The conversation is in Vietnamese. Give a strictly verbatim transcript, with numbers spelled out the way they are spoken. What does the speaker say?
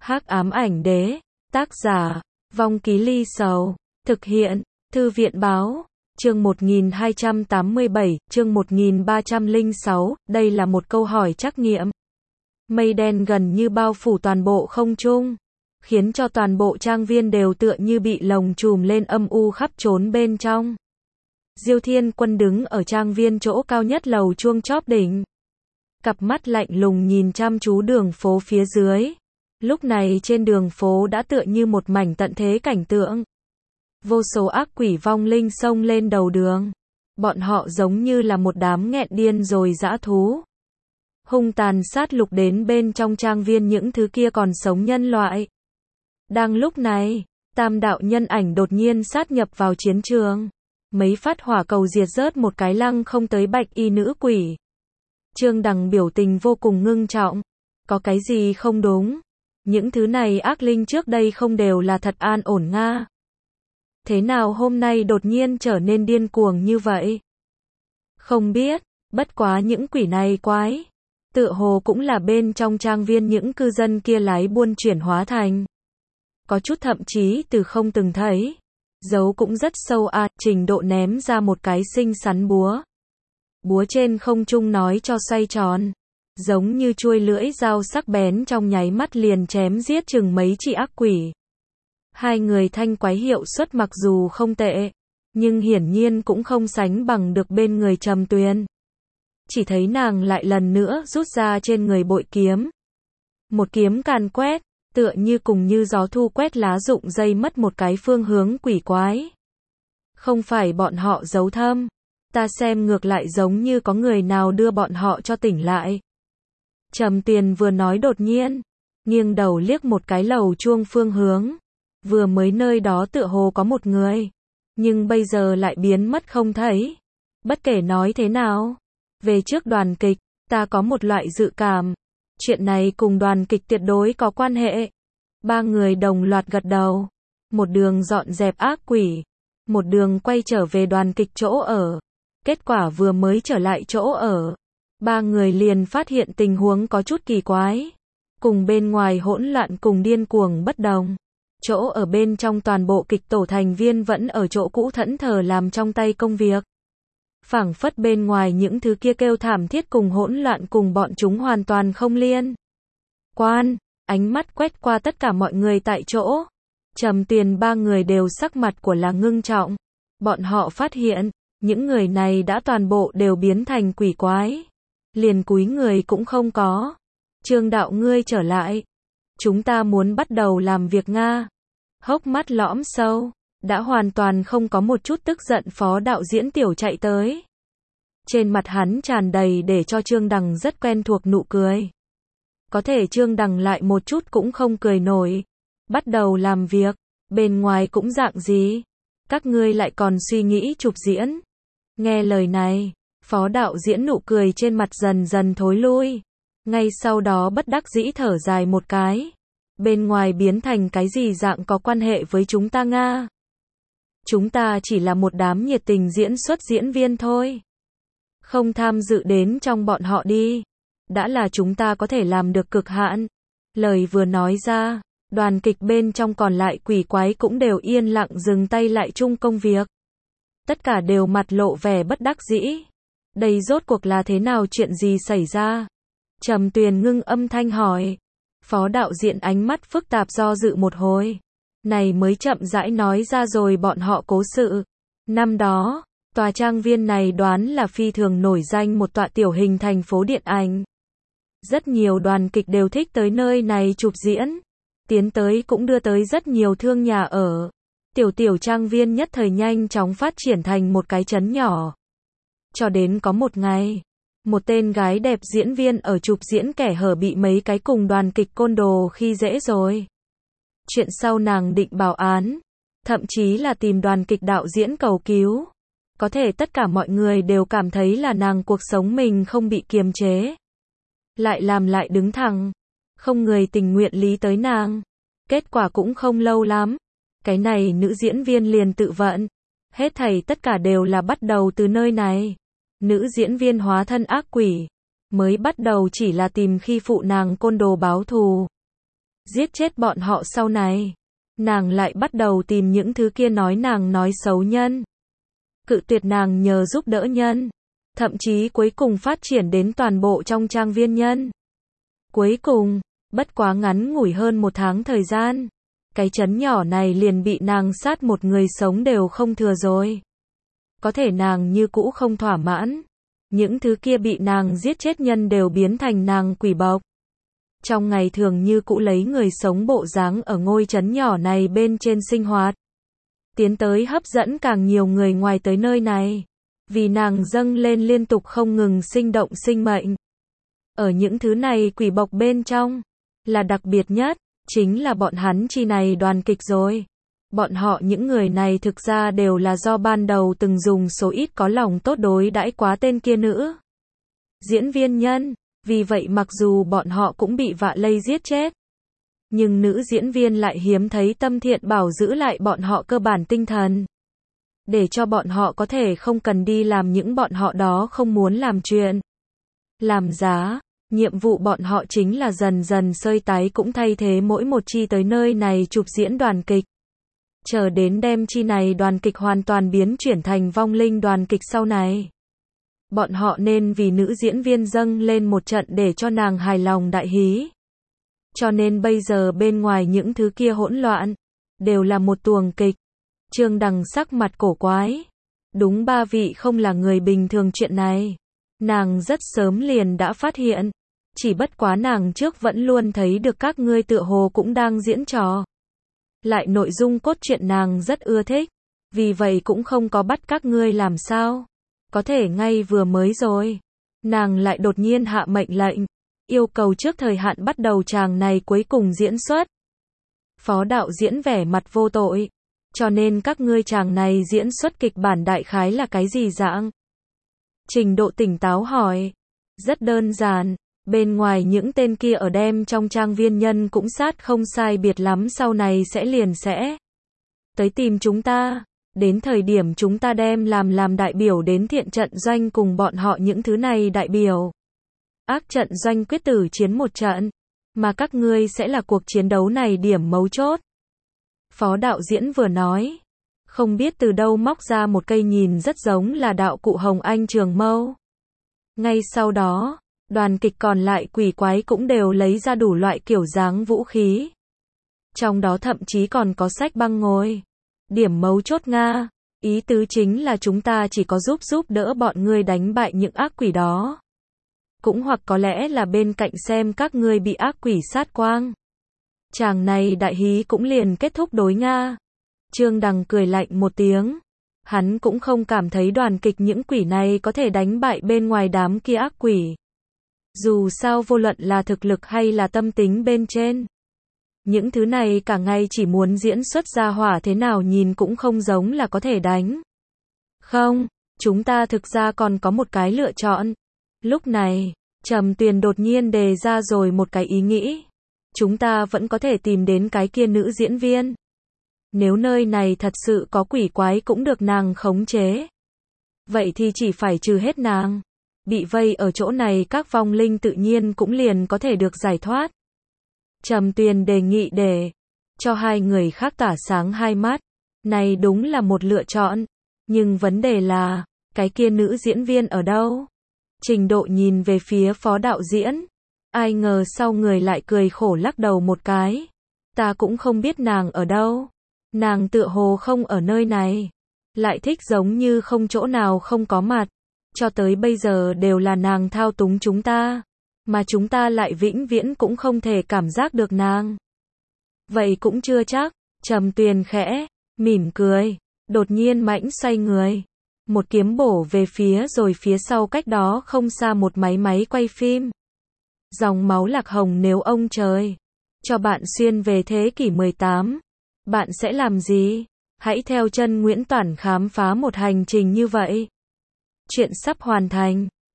Hắc ám ảnh đế, tác giả, Vong Ký Ly Sầu, thực hiện, Thư viện báo, chương một nghìn hai trăm tám mươi bảy, chương một nghìn ba trăm lẻ sáu, đây là một câu hỏi trắc nghiệm. Mây đen gần như bao phủ toàn bộ không trung, khiến cho toàn bộ trang viên đều tựa như bị lồng trùm lên âm u khắp trốn bên trong. Diêu Thiên Quân đứng ở trang viên chỗ cao nhất lầu chuông chóp đỉnh. Cặp mắt lạnh lùng nhìn chăm chú đường phố phía dưới. Lúc này trên đường phố đã tựa như một mảnh tận thế cảnh tượng. Vô số ác quỷ vong linh xông lên đầu đường. Bọn họ giống như là một đám nghẹn điên rồi dã thú. Hung tàn sát lục đến bên trong trang viên những thứ kia còn sống nhân loại. Đang lúc này, tam đạo nhân ảnh đột nhiên sát nhập vào chiến trường. Mấy phát hỏa cầu diệt rớt một cái lăng không tới bạch y nữ quỷ. Trương Đằng biểu tình vô cùng ngưng trọng. Có cái gì không đúng? Những thứ này ác linh trước đây không đều là thật an ổn nga. Thế nào hôm nay đột nhiên trở nên điên cuồng như vậy? Không biết, bất quá những quỷ này quái. Tựa hồ cũng là bên trong trang viên những cư dân kia lái buôn chuyển hóa thành. Có chút thậm chí từ không từng thấy. Dấu cũng rất sâu à, trình độ ném ra một cái xinh xắn búa. Búa trên không trung nói cho xoay tròn. Giống như chuôi lưỡi dao sắc bén trong nháy mắt liền chém giết chừng mấy chị ác quỷ. Hai người thanh quái hiệu suất mặc dù không tệ, nhưng hiển nhiên cũng không sánh bằng được bên người Trầm Tuyền. Chỉ thấy nàng lại lần nữa rút ra trên người bội kiếm. Một kiếm càn quét, tựa như cùng như gió thu quét lá rụng dây mất một cái phương hướng quỷ quái. Không phải bọn họ giấu thâm, ta xem ngược lại giống như có người nào đưa bọn họ cho tỉnh lại. Trầm Tuyền vừa nói đột nhiên, nghiêng đầu liếc một cái lầu chuông phương hướng. Vừa mới nơi đó tựa hồ có một người, nhưng bây giờ lại biến mất không thấy. Bất kể nói thế nào, về trước đoàn kịch, ta có một loại dự cảm. Chuyện này cùng đoàn kịch tuyệt đối có quan hệ. Ba người đồng loạt gật đầu. Một đường dọn dẹp ác quỷ. Một đường quay trở về đoàn kịch chỗ ở. Kết quả vừa mới trở lại chỗ ở. Ba người liền phát hiện tình huống có chút kỳ quái. Cùng bên ngoài hỗn loạn cùng điên cuồng bất đồng. Chỗ ở bên trong toàn bộ kịch tổ thành viên vẫn ở chỗ cũ thẫn thờ làm trong tay công việc. Phảng phất bên ngoài những thứ kia kêu thảm thiết cùng hỗn loạn cùng bọn chúng hoàn toàn không liên quan. Ánh mắt quét qua tất cả mọi người tại chỗ. Trầm Tuyền ba người đều sắc mặt của là ngưng trọng. Bọn họ phát hiện, những người này đã toàn bộ đều biến thành quỷ quái. Liền cúi người cũng không có. Trương đạo ngươi trở lại. Chúng ta muốn bắt đầu làm việc nga. Hốc mắt lõm sâu. Đã hoàn toàn không có một chút tức giận phó đạo diễn tiểu chạy tới. Trên mặt hắn tràn đầy để cho Trương Đằng rất quen thuộc nụ cười. Có thể Trương Đằng lại một chút cũng không cười nổi. Bắt đầu làm việc, bên ngoài cũng dạng gì? Các ngươi lại còn suy nghĩ chụp diễn. Nghe lời này, phó đạo diễn nụ cười trên mặt dần dần thối lui. Ngay sau đó bất đắc dĩ thở dài một cái. Bên ngoài biến thành cái gì dạng có quan hệ với chúng ta nga? Chúng ta chỉ là một đám nhiệt tình diễn xuất diễn viên thôi. Không tham dự đến trong bọn họ đi. Đã là chúng ta có thể làm được cực hạn. Lời vừa nói ra, đoàn kịch bên trong còn lại quỷ quái cũng đều yên lặng dừng tay lại chung công việc. Tất cả đều mặt lộ vẻ bất đắc dĩ. Đây rốt cuộc là thế nào, chuyện gì xảy ra? Trầm Tuyền ngưng âm thanh hỏi. Phó đạo diễn ánh mắt phức tạp do dự một hồi. Này mới chậm rãi nói ra rồi bọn họ cố sự. Năm đó, tòa trang viên này đoán là phi thường nổi danh một tọa tiểu hình thành phố điện ảnh. Rất nhiều đoàn kịch đều thích tới nơi này chụp diễn. Tiến tới cũng đưa tới rất nhiều thương nhà ở. Tiểu tiểu trang viên nhất thời nhanh chóng phát triển thành một cái trấn nhỏ. Cho đến có một ngày, một tên gái đẹp diễn viên ở chụp diễn kẻ hở bị mấy cái cùng đoàn kịch côn đồ khi dễ rồi. Chuyện sau nàng định báo án, thậm chí là tìm đoàn kịch đạo diễn cầu cứu. Có thể tất cả mọi người đều cảm thấy là nàng cuộc sống mình không bị kiềm chế. Lại làm lại đứng thẳng. Không người tình nguyện lý tới nàng. Kết quả cũng không lâu lắm. Cái này nữ diễn viên liền tự vận. Hết thảy tất cả đều là bắt đầu từ nơi này. Nữ diễn viên hóa thân ác quỷ. Mới bắt đầu chỉ là tìm khi phụ nàng côn đồ báo thù. giết chết bọn họ sau này. Nàng lại bắt đầu tìm những thứ kia nói nàng nói xấu nhân. Cự tuyệt nàng nhờ giúp đỡ nhân. Thậm chí cuối cùng phát triển đến toàn bộ trong trang viên nhân. Cuối cùng, bất quá ngắn ngủi hơn một tháng thời gian, cái trấn nhỏ này liền bị nàng sát một người sống đều không thừa rồi. Có thể nàng như cũ không thỏa mãn. Những thứ kia bị nàng giết chết nhân đều biến thành nàng quỷ bộc. Trong ngày thường như cũ lấy người sống bộ dáng ở ngôi trấn nhỏ này bên trên sinh hoạt. Tiến tới hấp dẫn càng nhiều người ngoài tới nơi này. Vì nàng dâng lên liên tục không ngừng sinh động sinh mệnh. Ở những thứ này quỷ bộc bên trong, là đặc biệt nhất, chính là bọn hắn chi này đoàn kịch rồi. Bọn họ những người này thực ra đều là do ban đầu từng dùng số ít có lòng tốt đối đãi quá tên kia nữ diễn viên nhân, vì vậy mặc dù bọn họ cũng bị vạ lây giết chết, nhưng nữ diễn viên lại hiếm thấy tâm thiện bảo giữ lại bọn họ cơ bản tinh thần, để cho bọn họ có thể không cần đi làm những bọn họ đó không muốn làm chuyện. Làm giá, nhiệm vụ bọn họ chính là dần dần sơi tái cũng thay thế mỗi một chi tới nơi này chụp diễn đoàn kịch. Chờ đến đem chi này đoàn kịch hoàn toàn biến chuyển thành vong linh đoàn kịch sau này. Bọn họ nên vì nữ diễn viên dâng lên một trận để cho nàng hài lòng đại hí. Cho nên bây giờ bên ngoài những thứ kia hỗn loạn, đều là một tuồng kịch. Trương Đằng sắc mặt cổ quái. Đúng ba vị không là người bình thường chuyện này. Nàng rất sớm liền đã phát hiện. Chỉ bất quá nàng trước vẫn luôn thấy được các ngươi tựa hồ cũng đang diễn trò. Lại nội dung cốt truyện nàng rất ưa thích. Vì vậy cũng không có bắt các ngươi làm sao. Có thể ngay vừa mới rồi. Nàng lại đột nhiên hạ mệnh lệnh. Yêu cầu trước thời hạn bắt đầu chàng này cuối cùng diễn xuất. Phó đạo diễn vẻ mặt vô tội. Cho nên các ngươi chàng này diễn xuất kịch bản đại khái là cái gì dạng? Trình độ tỉnh táo hỏi. Rất đơn giản. Bên ngoài những tên kia ở đem trong trang viên nhân cũng sát không sai biệt lắm sau này sẽ liền sẽ tới tìm chúng ta. Đến thời điểm chúng ta đem làm làm đại biểu đến thiện trận doanh cùng bọn họ những thứ này đại biểu. Ác trận doanh quyết tử chiến một trận. Mà các ngươi sẽ là cuộc chiến đấu này điểm mấu chốt. Phó đạo diễn vừa nói. Không biết từ đâu móc ra một cây nhìn rất giống là đạo cụ Hồng Anh Trường Mâu. Ngay sau đó, đoàn kịch còn lại quỷ quái cũng đều lấy ra đủ loại kiểu dáng vũ khí. Trong đó thậm chí còn có sách băng ngồi. Điểm mấu chốt Nga. Ý tứ chính là chúng ta chỉ có giúp giúp đỡ bọn ngươi đánh bại những ác quỷ đó. Cũng hoặc có lẽ là bên cạnh xem các ngươi bị ác quỷ sát quang. Chàng này đại hí cũng liền kết thúc đối Nga. Trương Đằng cười lạnh một tiếng. Hắn cũng không cảm thấy đoàn kịch những quỷ này có thể đánh bại bên ngoài đám kia ác quỷ. Dù sao vô luận là thực lực hay là tâm tính bên trên. Những thứ này cả ngày chỉ muốn diễn xuất ra hỏa thế nào nhìn cũng không giống là có thể đánh. Không, chúng ta thực ra còn có một cái lựa chọn. Lúc này, Trầm Tuyền đột nhiên đề ra rồi một cái ý nghĩ. Chúng ta vẫn có thể tìm đến cái kia nữ diễn viên. Nếu nơi này thật sự có quỷ quái cũng được nàng khống chế. Vậy thì chỉ phải trừ hết nàng. Bị vây ở chỗ này các vong linh tự nhiên cũng liền có thể được giải thoát. Trầm Tuyền đề nghị để cho hai người khác tỏa sáng hai mắt. Này đúng là một lựa chọn. Nhưng vấn đề là, cái kia nữ diễn viên ở đâu? Trình Độ nhìn về phía phó đạo diễn. Ai ngờ sau người lại cười khổ lắc đầu một cái. Ta cũng không biết nàng ở đâu. Nàng tựa hồ không ở nơi này. Lại thích giống như không chỗ nào không có mặt. Cho tới bây giờ đều là nàng thao túng chúng ta. Mà chúng ta lại vĩnh viễn cũng không thể cảm giác được nàng. Vậy cũng chưa chắc. Trầm Tuyền khẽ mỉm cười. Đột nhiên mãnh xoay người. Một kiếm bổ về phía rồi phía sau cách đó không xa một máy máy quay phim. Dòng máu lạc hồng nếu ông trời cho bạn xuyên về thế kỷ mười tám. Bạn sẽ làm gì? Hãy theo chân Nguyễn Toản khám phá một hành trình như vậy. Chuyện sắp hoàn thành.